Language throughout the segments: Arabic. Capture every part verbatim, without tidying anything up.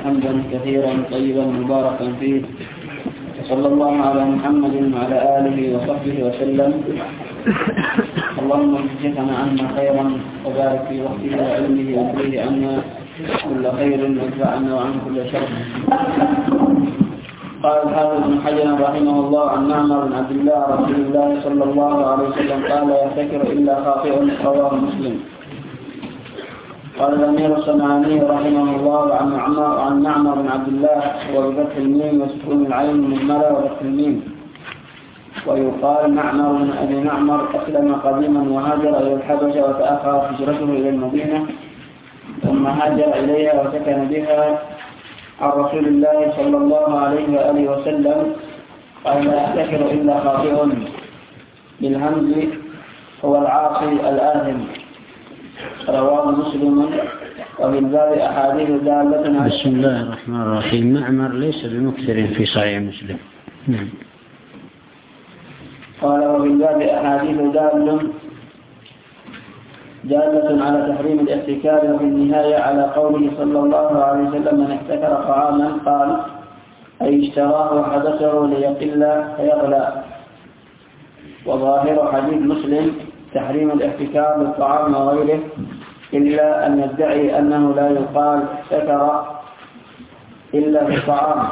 حمدا كثيرا طيبا مباركا فيه، صلى الله على محمد وعلى آله وصحبه وسلم. اللهم اجزنا عنا خيرا وبارك في وقته وعلمه وأخرج عنا كل خير وادفع عنا وعن كل شر. قال الحافظ ابن حجر رحمه الله عن معمر بن عبد الله رسول الله صلى الله عليه وسلم قال: لا يفتكر إلا خاطئ. رواه مسلم. قال الأمير الصنعاني رحمه الله عن معمر عن معمر بن عبد الله وبفتح الميم وسكون العين المهملة وفتح الميم، ويقال معمر بن أبي معمر. أسلم قديما وهاجر إلى الحبشة وتأخر هجرته إلى المدينة ثم هاجر إليها وسكن بها عن رسول الله صلى الله عليه وآله وسلم. قال: لا يفتكر إلا خاطئ بالهمز هو العاصي الآثم. رواه مسلم. وبالباب أحاديث دالة. بسم الله الرحمن الرحيم. معمر ليس بمكثر في صحيح مسلم. نعم. قال: وبالباب أحاديث دالة دالة على تحريم الاحتكار، وفي النهاية على قوله صلى الله عليه وسلم: من احتكر طعاما قال أي اشتراه وحدثه ليقل فيغلى. وظاهر حديث مسلم تحريم الاحتكار بالطعام وغيره، إلا أن يدعي أنه لا يقال احتكر إلا بالطعام،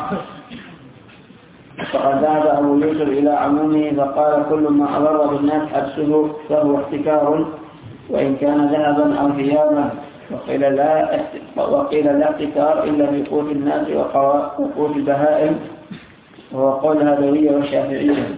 فقد ذهب أبو يوسف إلى عمومه فقال: كل ما أضر بالناس حبسه فهو احتكار وإن كان ذهبا أو ثيابا. وقيل لا وقيل لا احتكار إلا في قوت الناس وقوت البهائم، وهو قول الهدوية والشافعية.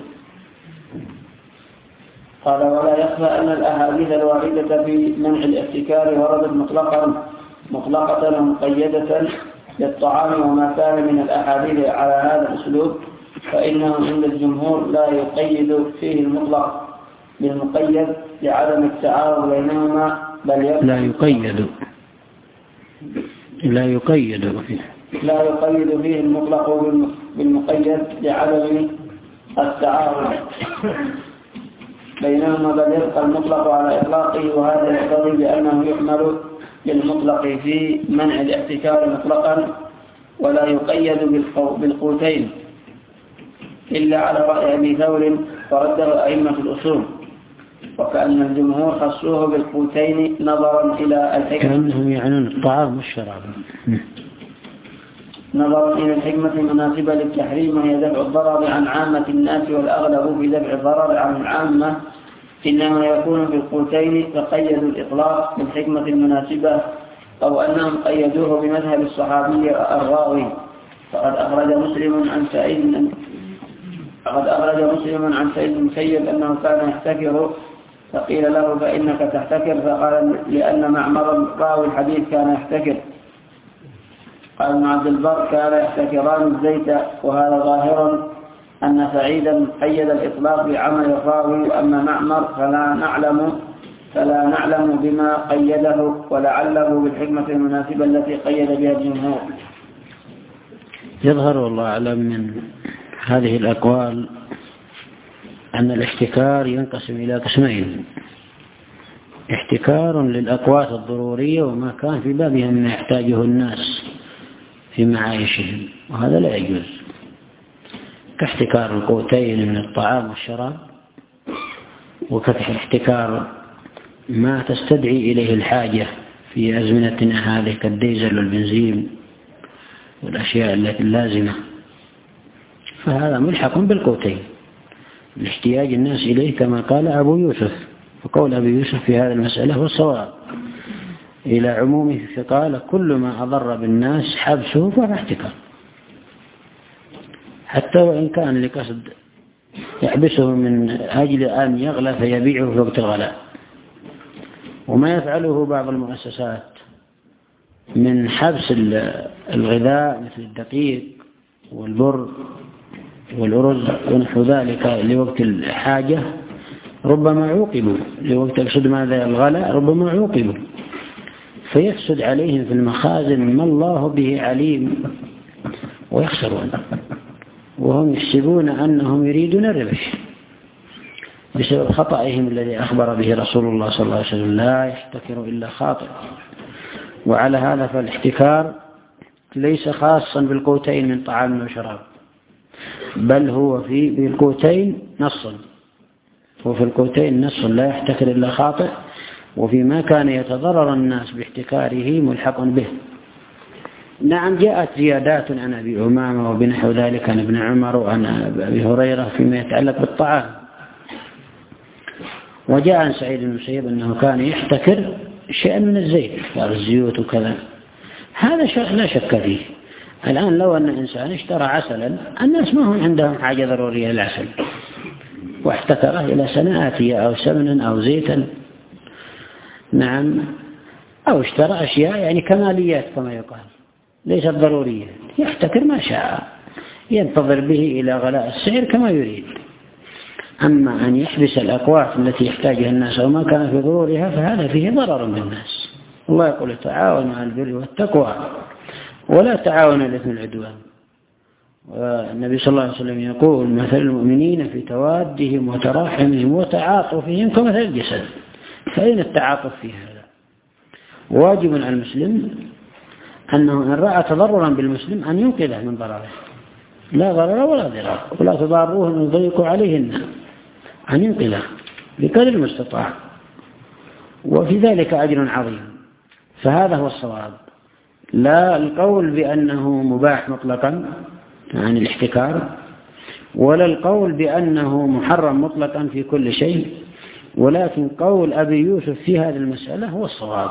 قال: ولا يخفى أن الأحاديث الواردة في منع الاحتكار وردت مطلقا مطلقة ومقيدة للطعام وما كان من الأحاديث على هذا الأسلوب، فإنه عند الجمهور لا يقيد فيه المطلق بالمقيد لعدم التعارض بينهما، بل لا يقيد لا يقيد فيه لا يقيد فيه المطلق بالمقيد لعدم التعارض بينهما، بل يبقى المطلق على إطلاقه. وهذا يقتضي بأنه يحمل بالمطلق في منع الاحتكار مطلقا ولا يقيد بالقوتين، إلا على رأي أبي ثور فرده أئمة الأصول، وكأن الجمهور خصوه بالقوتين نظرا إلى الحكمة، كأنهم يعنون الطعام والشراب، نظرا إلى الحكمة المناسبة للتحريم، وهي دفع الضرر عن عامة الناس، والأغلب في دفع الضرر عن العامة إنما يكون في القوتين، فقيدوا الإطلاق بالحكمة المناسبة، أو أنهم قيدوه بمذهب الصحابي الراوي. فقد أخرج مسلم عن سعيد فقد أخرج مسلم عن سعيد بن المسيب أنه كان يحتكر، فقيل له: فإنك تحتكر؟ فقال: لأن معمر راوي الحديث كان يحتكر. قال ابن عبد البر: كان يحتكران الزيت. وهذا ظاهر أن سعيدا قيد الإطلاق بعمل الراوي، أما معمر فلا نعلم فلا نعلم بما قيده، ولعله بالحكمة المناسبة التي قيد بها الجمهور. يظهر والله أعلم من هذه الأقوال أن الاحتكار ينقسم إلى قسمين: احتكار للأقوات الضرورية وما كان في بابها مما يحتاجه الناس في معايشهم، وهذا لا يجوز، كاحتكار القوتين من الطعام والشراب، وكاحتكار ما تستدعي إليه الحاجة في أزمنتنا هذه كالديزل والبنزين والأشياء التي اللازمة، فهذا ملحق بالقوتين لاحتياج الناس إليه، كما قال أبو يوسف. وقول أبي يوسف في هذه المسألة هو الصواب إلى عمومه، فقال: كل ما أضر بالناس حبسه فهو احتكار، حتى وإن كان لقصد يحبسه من أجل أن يغلى فيبيعه في وقت الغلاء. وما يفعله بعض المؤسسات من حبس الغذاء مثل الدقيق والبر والأرز ونحو ذلك لوقت الحاجة ربما عوقبوا، لوقت يقصد ماذا الغلاء ربما عوقبوا، فيفسد عليهم في المخازن ما الله به عليم ويخسرون، وهم يحسبون أنهم يريدون الربح بسبب خطأهم الذي أخبر به رسول الله صلى الله عليه وسلم: لا يحتكر إلا خاطئ. وعلى هذا فالاحتكار ليس خاصا بالقوتين من طعام وشراب، بل هو في بالقوتين نص، وفي القوتين نص لا يحتكر إلا خاطئ، وفيما كان يتضرر الناس باحتكاره ملحق به. نعم جاءت زيادات عن أبي أمامة وبنحو ذلك عن ابن عمر وعن أبي هريرة فيما يتعلق بالطعام، وجاء عن سعيد بن المسيب أنه كان يحتكر شيئا من الزيت الزيوت وكذا، هذا لا شك فيه. الآن لو أن إنسان اشترى عسلا، الناس ما هم عندهم حاجة ضرورية للعسل، واحتكره إلى سنة آتية أو سمنا أو زيتا، نعم، أو اشترى أشياء يعني كماليات كما يقال ليست ضرورية، يحتكر ما شاء، ينتظر به إلى غلاء السعر كما يريد. أما أن يحبس الأقوات التي يحتاجها الناس وما كان في ضرورها فهذا فيه ضرر بالناس. الله يقول تعاونوا على البر والتقوى ولا تعاونوا على الإثم والعدوان. والنبي صلى الله عليه وسلم يقول مثل المؤمنين في توادهم وتراحمهم وتعاطفهم كمثل الجسد، فأين التعاطف في هذا؟ واجب على المسلم أنه إن رأى تضررا بالمسلم أن ينقذه من ضرره، لا ضرر ولا ضرار، ولا تضاروهم يضيق عليهن، أن ينقذه بقدر المستطاع، وفي ذلك أجر عظيم. فهذا هو الصواب، لا القول بأنه مباح مطلقا عن الاحتكار، ولا القول بأنه محرم مطلقا في كل شيء، ولكن قول أبي يوسف في هذه المسألة هو الصواب،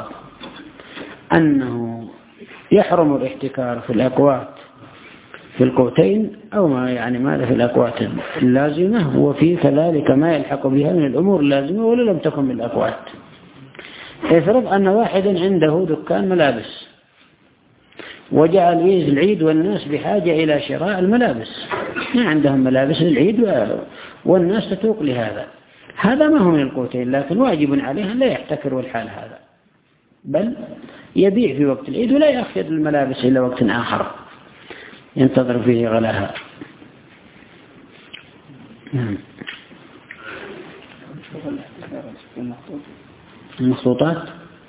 أنه يحرم الاحتكار في الأقوات في القوتين أو ما يعني ماذا في الأقوات اللازمة، وفي كذلك ما يلحق بها من الأمور اللازمة ولو لم تكن من الأقوات. افرض أن واحدا عنده دكان ملابس وجعل يجي العيد والناس بحاجة إلى شراء الملابس، ما عندهم ملابس للعيد والناس تتوق لهذا، هذا ما هو من القوتين، لكن واجب عليه أن لا يحتكر والحال هذا، بل يبيع في وقت العيد ولا يأخذ الملابس إلى وقت آخر ينتظر فيه غلاها. المخطوطات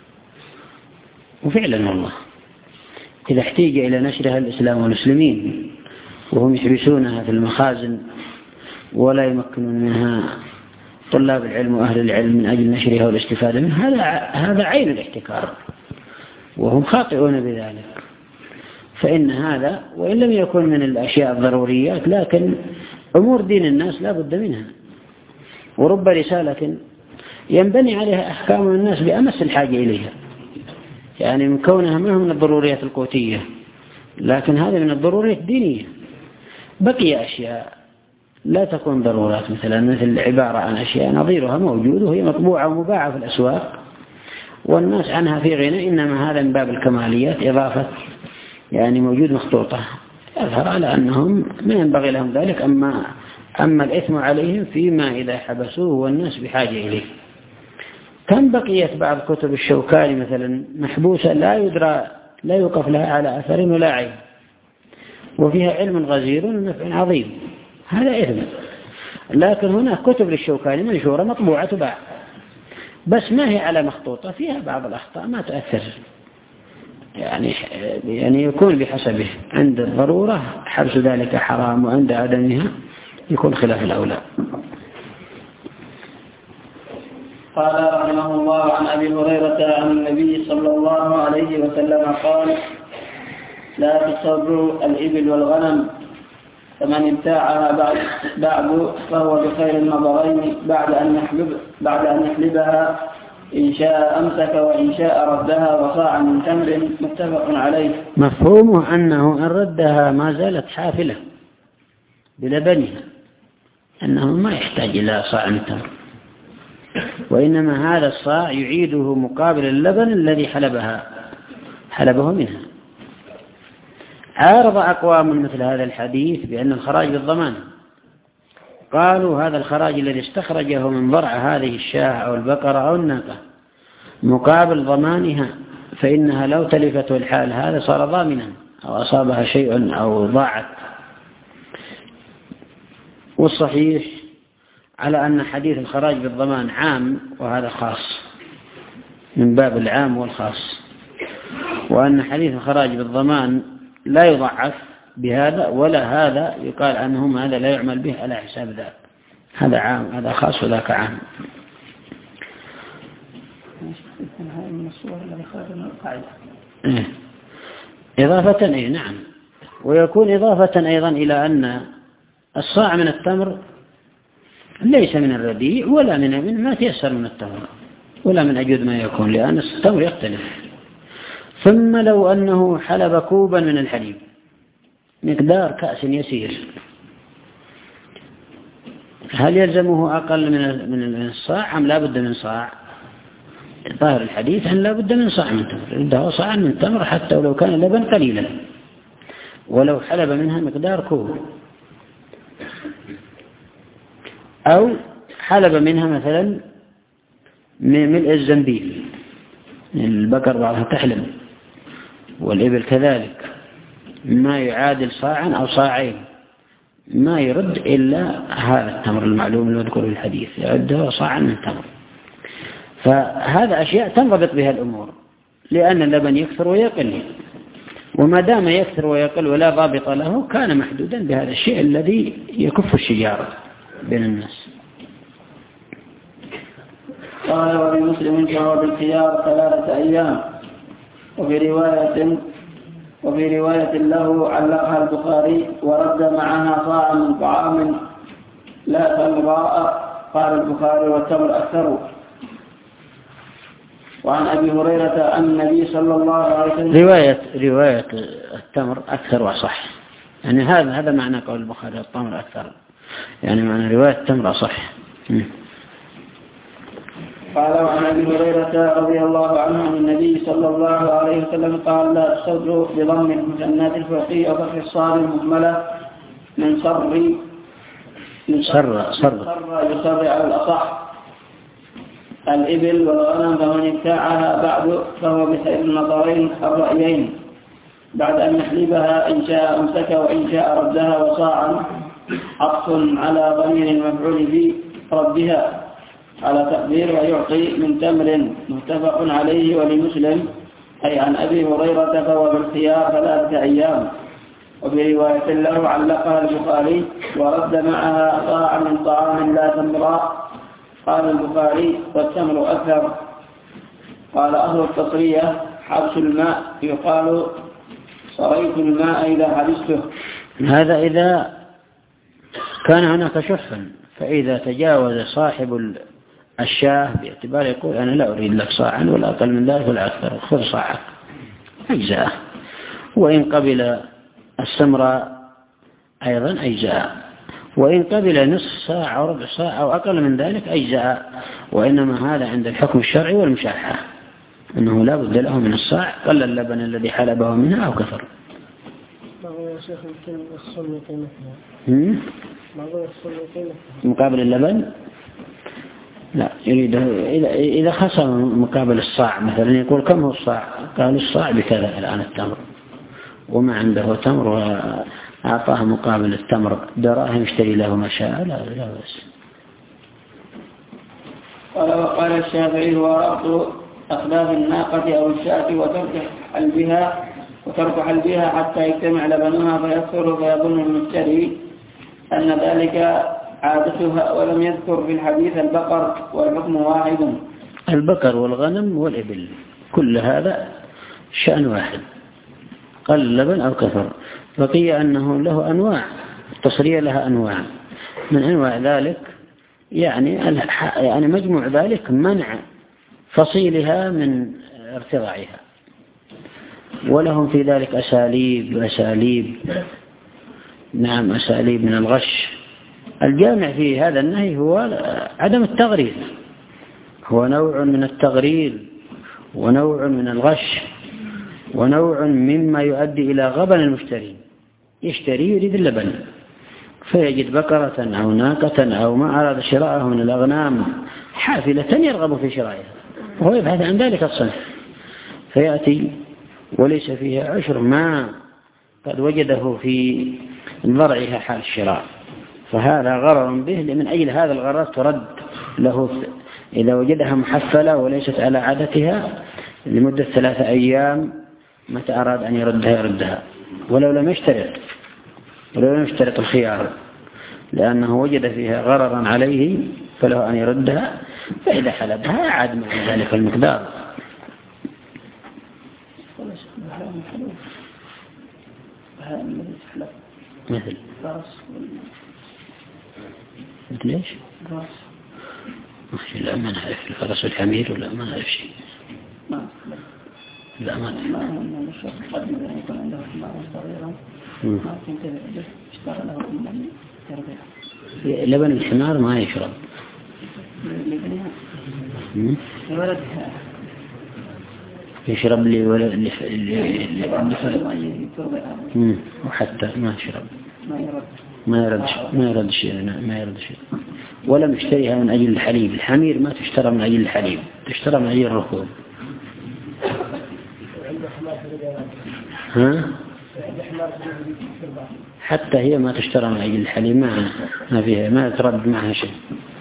وفعلا والله إذا احتيج إلى نشرها الإسلام والمسلمين وهم يحبسونها في المخازن ولا يمكنون منها طلاب العلم وأهل العلم من أجل نشرها والاستفادة منها، هذا هذا عين الاحتكار وهم خاطئون بذلك. فإن هذا وإن لم يكن من الأشياء الضروريات، لكن أمور دين الناس لا بد منها، ورب رسالة ينبني عليها أحكام الناس بأمس الحاجة إليها، يعني من كونها ما هو من الضروريات القوتية، لكن هذا من الضروريات الدينية. بقي أشياء لا تكون ضرورات، مثلا مثل عبارة عن أشياء نظيرها موجود وهي مطبوعة ومباعة في الأسواق والناس عنها في غنى، إنما هذا من باب الكماليات إضافة يعني موجود مخطوطة، يظهر على أنهم ما ينبغي لهم ذلك. أما, أما الإثم عليهم فيما إذا حبسوه والناس بحاجة إليه. كم بقيت بعض كتب الشوكاني مثلا محبوسة لا يدرى لا يوقف لها على أثر ولا عين، وفيها علم غزير ونفع عظيم، هذا إثم. لكن هناك كتب للشوكاني منشورة مطبوعة تباع، بس ما هي على مخطوطة، فيها بعض الأخطاء ما تأثر، يعني يعني يكون بحسبه، عند الضرورة حبس ذلك حرام، وعند عدمها يكون خلاف الأولى. قال رحمه الله عن أبي هريرة عن النبي صلى الله عليه وسلم قال: لا تصروا الإبل والغنم، فمن ابتاعها بعد, بعد فهو بخير النظرين بعد أن يحلب بعد أن يحلبها، إن شاء أمسك وإن شاء ردها، وصاع من تمر، متفق عليه. مفهومه أنه إن ردها ما زالت حافلة بلبنها، أنه ما يحتاج إلى صاع من تمر، وإنما هذا الصاع يعيده مقابل اللبن الذي حلبها حلبه منها. عارض أقوام مثل هذا الحديث بأن الخراج بالضمان، قالوا هذا الخراج الذي استخرجه من ضرع هذه الشاة أو البقرة أو الناقة مقابل ضمانها، فإنها لو تلفت الحال هذا صار ضامنا أو أصابها شيء أو ضاعت. والصحيح على أن حديث الخراج بالضمان عام وهذا خاص من باب العام والخاص، وأن حديث الخراج بالضمان لا يضعف بهذا ولا هذا يقال عنهم هذا لا يعمل به على حساب ذاك، هذا عام، هذا خاص وذاك عام. من الصور التي خارج من القاعدة إضافة إيه نعم. ويكون إضافة أيضا إلى أن الصاع من التمر ليس من الرديء ولا من ما تيسر من التمر ولا من أجود ما يكون، لأن التمر يختلف. ثم لو أنه حلب كوبا من الحليب مقدار كأس يسير، هل يلزمه أقل من الصاع أم لا بد من صاع؟ ظاهر الحديث أن لا بد من صاع من تمر، عنده صاع من تمر حتى ولو كان اللبن قليلا، ولو حلب منها مقدار كوب، أو حلب منها مثلا ملء الزنبيل، البقر بعضها تحلب والإبل كذلك، ما يعادل صاعا أو صاعين، ما يرد إلا هذا التمر المعلوم المذكور في الحديث، يعده صاعا من تمر. فهذا أشياء تنضبط بها الأمور، لأن اللبن يكثر ويقل، وما دام يكثر ويقل ولا ضابط له كان محدودا بهذا الشيء الذي يكف الشجار بين الناس. قال ولمسلم فهو بالخيار ثلاثة أيام. وفي رواية وفي رواية له علقها البخاري ورد معها صاع من طعام لا تمراء. قال البخاري والتمر أكثر. وعن أبي هريرة أن النبي صلى الله عليه وسلم رواية رواية التمر أكثر وصح، يعني هذا هذا معنى قول البخاري التمر أكثر، يعني معنى رواية التمر صح. قال وعن أبي هريرة رضي الله عنه أن النبي صلى الله عليه وسلم قال لا تصدروا بضم المثنات الفوقية وفتح الصاد المهملة من صر من صر صر يصر على الأصح الإبل والغنم، فمن ابتاعها بعد فهو بخير النظرين الرأيين، بعد أن يحلبها إن شاء أمسك وإن شاء ردها. وصاعا عطف على ضمير المفعول في ردها على تقدير ويعطي من تمر، متفق عليه. ولمسلم أي عن أبي هريرة فهو بالخيار ثلاثة أيام. وفي رواية له علقها البخاري ورد معها صاع من طعام لا تمراء. قال البخاري والتمر أكثر. قال أهل التصرية حبس الماء، يقال صريت الماء إذا حبسته. هذا إذا كان هناك شحا، فإذا تجاوز صاحب الشاه باعتبار يقول أنا لا أريد لك صاعا ولا أقل من ذلك ولا أكثر، خذ صاعك أجزاء. وإن قبل السمراء أيضا أجزاء، وإن قبل نصف ساعة أو ربع ساعة أو أقل من ذلك أجزاء. وإنما هذا عند الحكم الشرعي والمشاحة، أنه لا بد له من الصاع قل اللبن الذي حلبه منها أو كثر. يا شيخ يمكن الصل قيمتها مقابل اللبن لا يريد إذا إذا خصم مقابل الصاع مثلا يقول كم هو الصاع؟ قال الصاع بكذا الآن التمر، وما عنده تمر وأعطاه مقابل التمر دراهم يشتري له ما شاء، لا لا بس. قال وقال الشافعي وربط أخلاف الناقة أو الشاة وترك حلبها وترك حلبها حتى يجتمع لبنها فيكثر، فيظن المشتري أن ذلك عادتها، ولم يذكر في الحديث البقر والحكم واحد. البقر والغنم والإبل كل هذا شأن واحد، قل اللبن أو كثر. بقي أنه له أنواع، التصرية لها أنواع، من أنواع ذلك يعني يعني مجموع ذلك منع فصيلها من ارتضاعها، ولهم في ذلك أساليب أساليب نعم أساليب من الغش. الجامع في هذا النهي هو عدم التغرير، هو نوع من التغرير ونوع من الغش ونوع مما يؤدي إلى غبن المشتري. يشتري يريد اللبن فيجد بقرة أو ناقة أو ما أراد شراءه من الأغنام حافلة يرغب في شرائها، وهو يبحث عن ذلك الصنف، فيأتي وليس فيها عشر ما قد وجده في ضرعها حال الشراء، فهذا غرر به. من أجل هذا الغرر ترد له إذا وجدها محفلة وليست على عادتها لمدة ثلاثة أيام، متى أراد أن يردها يردها. ولو لم يشترط ولو لم يشترط الخيار لأنه وجد فيها غررا عليه فله أن يردها، فإذا حلبها عاد مع ذلك المقدار. مثل مثل ايش؟ لا ما نعرف الفرس والحمير ولا ما نعرف شيء. لا ما نعرف. يكون عنده حمار صغيرا ممكن اشتغل له أمم يرضيها. لبن الحمار ما يشرب. لبنها لولدها يشرب لي ولا اللي اللي وحتى ما يشرب ما يرد ما يرد شيء ما يرد شيء. ولا مشتريها من أجل الحليب. الحمير ما تشترى من أجل الحليب، تشترى من أجل الركوب. ها؟ حتى هي ما تشترى من أجل الحليب، ما ما فيها ما ترد معها شيء.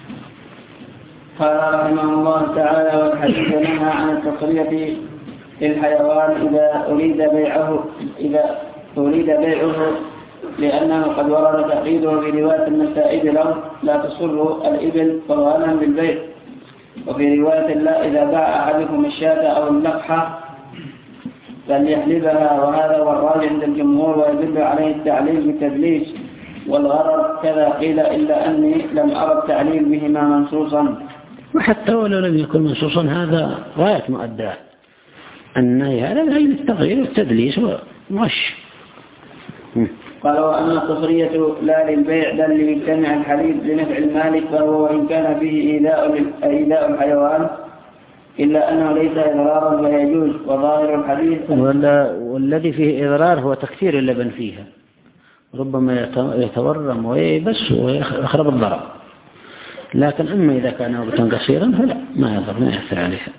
قال رحمه الله تعالى: والحديث نهى عن التصرية للحيوان إذا أريد بيعه إذا أريد بيعه لأنه قد ورد تقييده في رواية النسائي له لا تصر الإبل فرهانا بالبيع، وفي رواية لا إذا باع أحدكم الشاة أو اللقحة فليحلبها، وهذا هو الراجح عند الجمهور ويدل عليه التعليل بالتدليس والغرر كذا قيل، إلا أني لم أرى التعليل بهما منصوصا. وحتى ولو لم يكن منصوصا هذا غاية مؤداه، النهي هذا من أجل التغيير والتدليس ومش. قال: وأما التصرية لا للبيع بل ليجتمع الحليب لنفع المالك فهو وإن كان فيه إيذاء إيذاء الحيوان إلا أنه ليس إضرارا ويجوز، وظاهر الحديث والذي فيه إضرار هو تكثير اللبن فيها، ربما يتورم ويبس ويخرب الضرر. لكن أما إذا كان وقتا قصيرا فلا ما يضر ما يأثر عليها.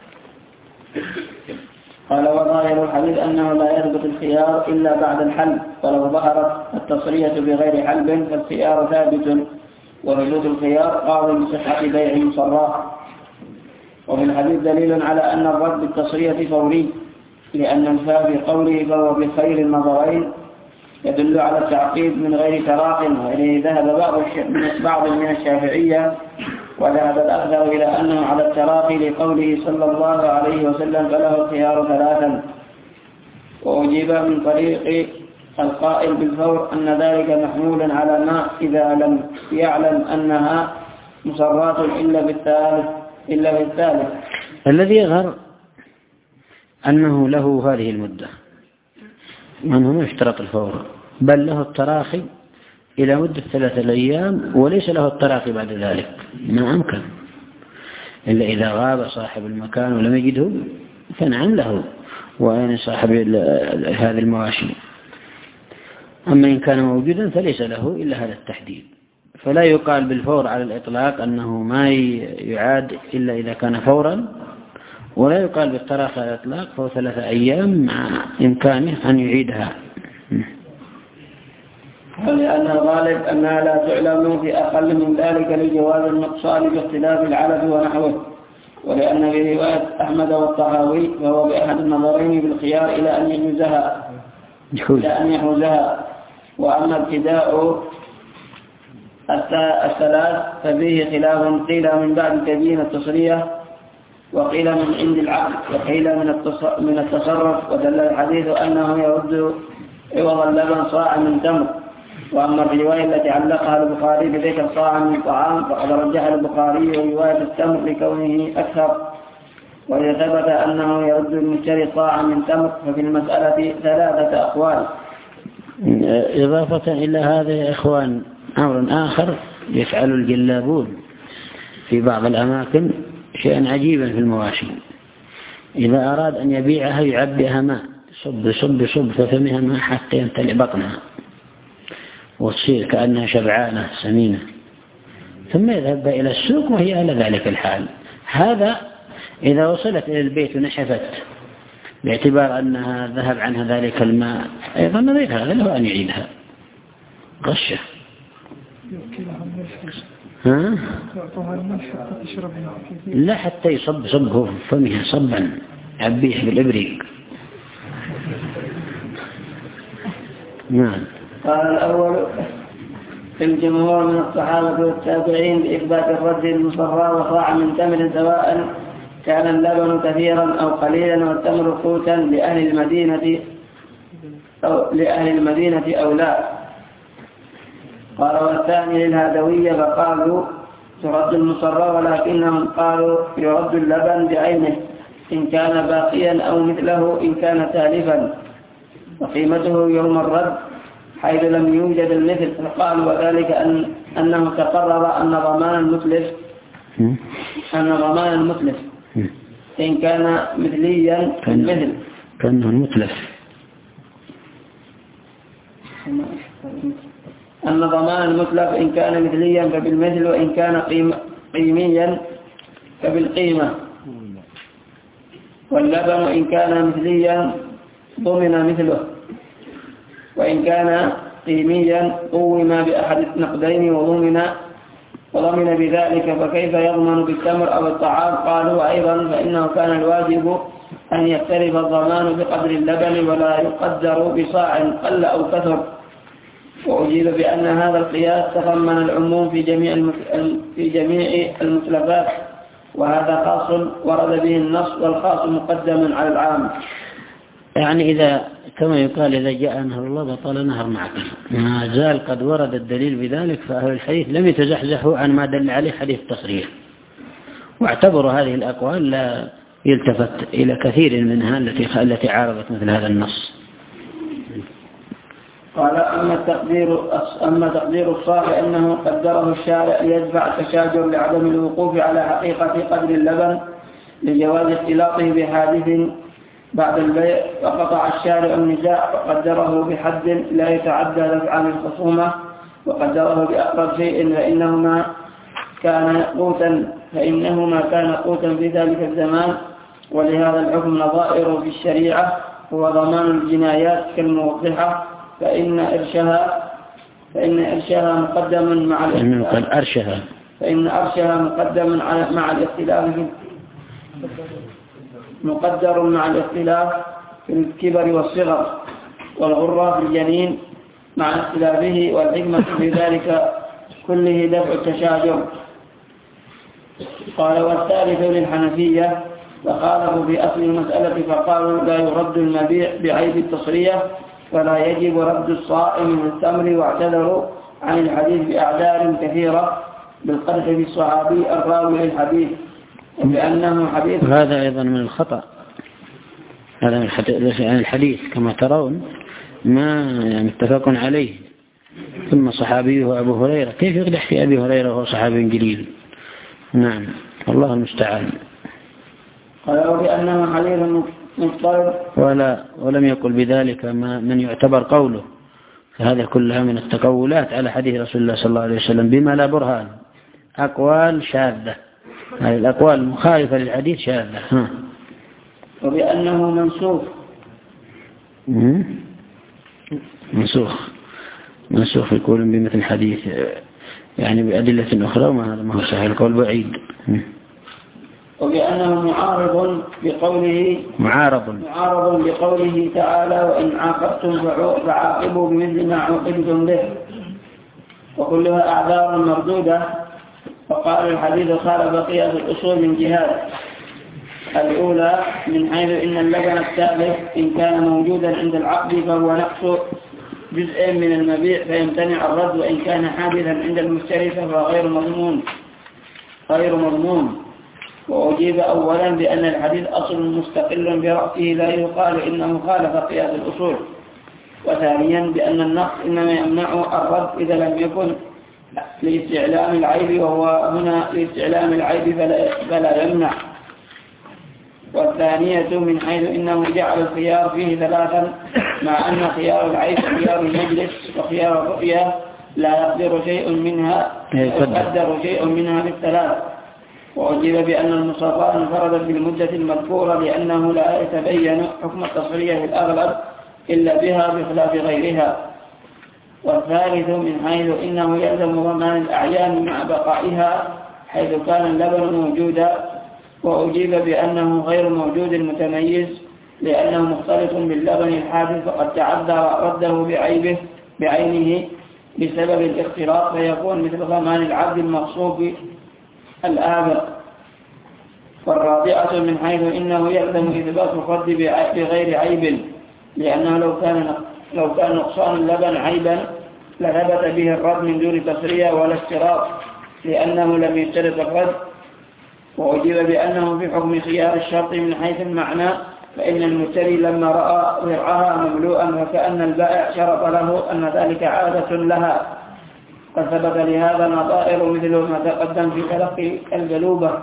قال: وظاهر الحديث أنه لا يثبت الخيار إلا بعد الحلب، فلو ظهرت التصرية بغير حلب فالخيار ثابت، ووجود الخيار قاضي بصحة بيع مصراه. وفي الحديث دليل على أن الرد بالتصرية فوري، لأن الفاء في قوله فهو بخير النظرين يدل على التعقيد من غير تراخ، وإليه ذهب بعض بعض من الشافعية، وذهب الأخذر إلى أنه على التراخي لقوله صلى الله عليه وسلم فله الخيار ثلاثا. وأجيب من طريق القائل بالفور أن ذلك محمول على ما إذا لم يعلم أنها مصرات إلا بالثالث إلا بالثالث الذي يظهر أنه له هذه المدة، أنه ما يشترط الفور، بل له التراخي إلى مدة ثلاثة أيام، وليس له التراخي بعد ذلك. ما أمكن إلا إذا غاب صاحب المكان ولم يجده فنعم له، وأين صاحب هذه المواشي. أما إن كان موجودا فليس له إلا هذا التحديد. فلا يقال بالفور على الإطلاق أنه ما يعاد إلا إذا كان فورا، ولا يقال بالتراخي على الإطلاق فهو ثلاثة أيام مع إمكانه أن يعيدها. ولأن الغالب أنها لا تعلم في أقل من ذلك لجواز النقصان باختلاف العلف ونحوه، ولأن في رواية أحمد والطحاوي فهو بأحد النظرين بالخيار إلى أن يجوزها إلى أن يحوزها. وأما ابتداء الثلاث ففيه خلاف، قيل من بعد تبيين التصرية، وقيل من عند العقد، وقيل من التصرف. ودل الحديث أنه يرد عوض اللبن صاع من تمر. وأما الرواية التي علقها البخاري بذكر صاع من طعام فقد رجح البخاري رواية التمر لكونه أكثر. وإذا ثبت أنه يرد المشتري صاع من تمر ففي المسألة ثلاثة أقوال. إضافة إلى هذا يا إخوان أمر آخر يفعل الجلابون في بعض الأماكن شيئا عجيبا في المواشي. إذا أراد أن يبيعها يعبئها ماء، صب صب صب ففمها ماء حتى يمتلئ بطنها وتصير كأنها شبعانة سمينة، ثم يذهب إلى السوق وهي على ذلك الحال. هذا إذا وصلت إلى البيت ونحفت باعتبار أنها ذهب عنها ذلك الماء أيضا نظير هذا له أن يعيدها غشة. ها؟ لا حتى يصب صبه في فمها صبا عبيه بالإبريق. نعم. قال الأول الجمهور من الصحابة والتابعين بإثبات الرد المصرى وصاع من تمر سواء كان اللبن كثيرا أو قليلا والتمر قوتا لأهل المدينة أو لأهل المدينة أو لا. قال والثاني للهادوية فقالوا ترد المصرى ولكنهم قالوا يرد اللبن بعينه إن كان باقيا أو مثله إن كان تالفا وقيمته يوم الرد حيث لم يوجد المثل. فقال وذلك أن أنه تقرر أن ضمان المتلف أن ضمان المتلف إن كان مثليا مثل كأنه المتلف أن ضمان المتلف إن كان مثليا فبالمثل وإن كان قيم قيميا فبالقيمة واللبن إن كان مثليا ضمن مثله وإن كان قيميا قوم بأحد النقدين وضمن وضمن بذلك فكيف يضمن بالتمر أو الطعام؟ قالوا أيضا فإنه كان الواجب أن يختلف الضمان بقدر اللبن ولا يقدر بصاع قل أو كثر. وأجيب بأن هذا القياس تضمن العموم في جميع في جميع المتلفات وهذا خاص ورد به النص والخاص مقدم على العام. يعني إذا كما يقال إذا جاء نهر الله بطل نهر معكم ما زال قد ورد الدليل بذلك فأهل الحديث لم يتزحزحوا عن ما دل عليه حديث التصريح واعتبروا هذه الأقوال لا يلتفت إلى كثير منها التي التي عارضت مثل هذا النص. قال أما التقدير أما تقدير الصاع أنه قدره الشارع ليدفع التشاجر لعدم الوقوف على حقيقة قدر اللبن لجواز اختلاطه بحادث بعد البيع وقطع الشارع النزاع وقدره بحد لا يتعدى دفعا الخصومة وقدره بأقرب شيء فإنهما كان قوتا فإنهما كان قوتا في ذلك الزمان ولهذا الحكم نظائر في الشريعة هو ضمان الجنايات كالموضحة فإن إرشها فإن إرشها مقدم مع أرشها فإن أرشها مقدم على مع الاختلاف في مقدر مع الاختلاف في الكبر والصغر والغرة في الجنين مع اختلافه والحكمة في ذلك كله دفع التشاجر. قال والثالث للحنفية فخالفوا في أصل المسألة فقالوا لا يرد المبيع بعيب التصرية فلا يجب رد الصائم من التمر واعتذروا عن الحديث بأعذار كثيرة بالقدح في الصحابي الراوي للحديث وبأنه حديث. هذا أيضا من الخطأ هذا من الحديث كما ترون ما متفق عليه ثم صحابيه أبو هريرة كيف يقدح في أبي هريرة وهو صحابي جليل. نعم الله المستعان. قالوا بأنه حديث مضطرب ولا ولم يقل بذلك ما من يعتبر قوله فهذا كلها من التقولات على حديث رسول الله صلى الله عليه وسلم بما لا برهان أقوال شاذة هذه الأقوال المخالفة للحديث شاذة. ها. وبأنه منسوخ منسوخ منسوخ يقول بمثل الحديث يعني بأدلة أخرى وما هذا ما هو صحيح القول بعيد. وبأنه معارض بقوله معارض معارض بقوله تعالى وإن عاقبتم فعاقبوا بمثل ما عوقبتم به وكلها أعذار مردودة. وقال الحديث خالف قياس الأصول من جهات الأولى من حيث إن اللبن الثالث إن كان موجودا عند العقد فهو نقص جزء من المبيع فيمتنع الرد وإن كان حادثا عند المشتري فهو غير مضمون غير مضمون. وأجيب أولا بأن الحديث أصل مستقل برأسه لا يقال إنه خالف قياس الأصول. وثانيا بأن النقص إنما يمنع الرد إذا لم يكن لاستعلام العيب وهو هنا لاستعلام العيب فلا, فلا يمنع. والثانية من حيث إنه جعل الخيار فيه ثلاثا مع أن خيار العيب خيار المجلس وخيار الرؤيا لا يقدر شيء منها يقدر شيء منها بالثلاث. وأجيب بأن المصافاة انفردت بالمدة المذكورة لأنه لا يتبين حكم التصريح في الأغلب إلا بها بخلاف غيرها. والثالث من حيث إنه يلزم ضمان الأعيان مع بقائها حيث كان اللبن موجودا. وأجيب بأنه غير موجود المتميز لأنه مختلط باللبن الحادث فقد تعذر رده بعيبه بعينه بسبب الاختلاط فيكون مثل ضمان العبد المغصوب الآبق. والرابعة من حيث إنه يلزم إثبات الرد بغير عيب، لأنه لو كان لو كان نقصان اللبن عيبا لثبت به الرد من دون تسرية ولا اشتراط، لأنه لم يشترط الرد. وأجيب بأنه في حكم خيار الشرط من حيث المعنى، فإن المشتري لما رأى ضرعها مملوءا وكأن البائع شرط له أن ذلك عادة لها، فثبت لهذا نظائر مثل ما تقدم في تلقي الجلوبة.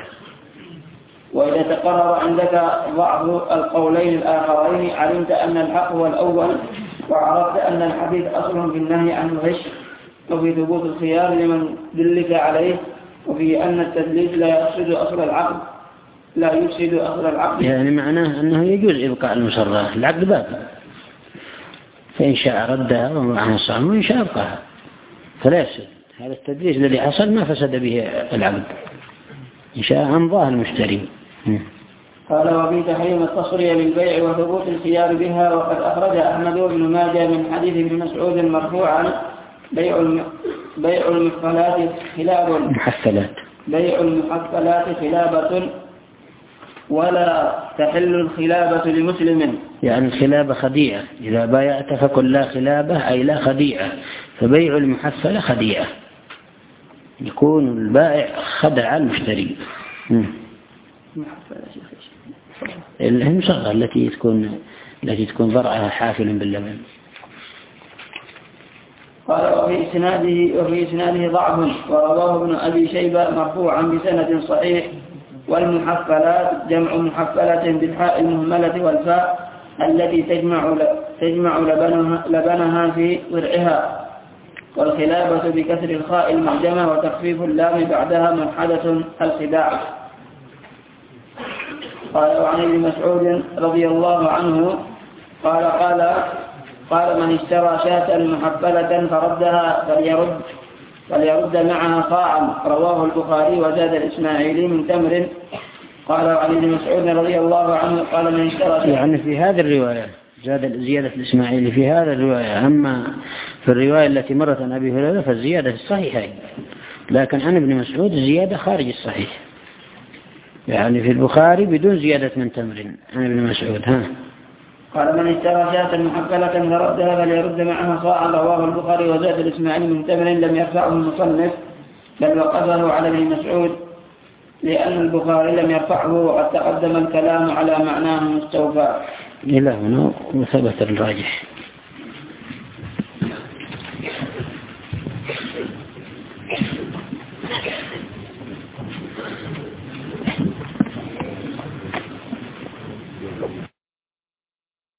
وإذا تقرر عندك ضعف القولين الآخرين علمت أن الحق هو الأول، وعرفت أن الحديث أصل في النهي عن الغش، وفي ثبوت الخيار لمن دلك عليه، وفي أن التدليس لا يفسد أصل العقد لا يفسد أصل العقد يعني معناه أنه يجوز إبقاء المسرات، العقد باقي، فإن شاء ردها ومعها صام وإن شاء أبقاها فلا يفسد. هذا التدليس الذي حصل ما فسد به العقد، إن شاء أمضاه المشتري. قال وفي تحريم التصرية بالبيع وثبوت الخيار بها. وقد أخرج أحمد بن ماجه من حديث ابن مسعود مرفوعا بيع بيع المحفلات خلاب المحفلات بيع المحفلات خلابة ولا تحل الخلابة لمسلم. يعني الخلابة خديعة، إذا بايعت فقل لا خلابة أي لا خديعة، فبيع المحفلة خديعة، يكون البائع خدع المشتري. المصغر التي تكون التي تكون ضرعها حافل باللبن. قال وفي إسناده وفي إسناده ضعف، ورواه ابن أبي شيبة مرفوعا بسند صحيح. والمحفلات جمع محفلة بالحاء المهملة والفاء التي تجمع تجمع لبنها, لبنها في ضرعها. والخلابة بكسر الخاء المعجمة وتخفيف اللام بعدها موحدة الخداع. قال وعن ابن مسعود رضي الله عنه قال قال قال من اشترى شاة محفلة فردها فليرد فليرد معها صاعا. رواه البخاري وزاد الإسماعيلي من تمر. قال عن ابن مسعود رضي الله عنه قال من اشترى شاة، يعني في هذه الرواية زاد زيادة الإسماعيلي في هذا الرواية، أما في الرواية التي مرت عن أبي هريرة فالزيادة الصحيحة، لكن عن ابن مسعود زيادة خارج الصحيح، يعني في البخاري بدون زيادة من تمر عن ابن مسعود. ها قال من اشترى شاة محفلة فردها فليرد معها صاعا. رواه البخاري وزاد الإسماعيلي من تمر لم يرفعه المصنف بل وقفه على ابن مسعود، لأن البخاري لم يرفعه وقد تقدم الكلام على معناه مستوفى. إلى هنا وثبت الراجح.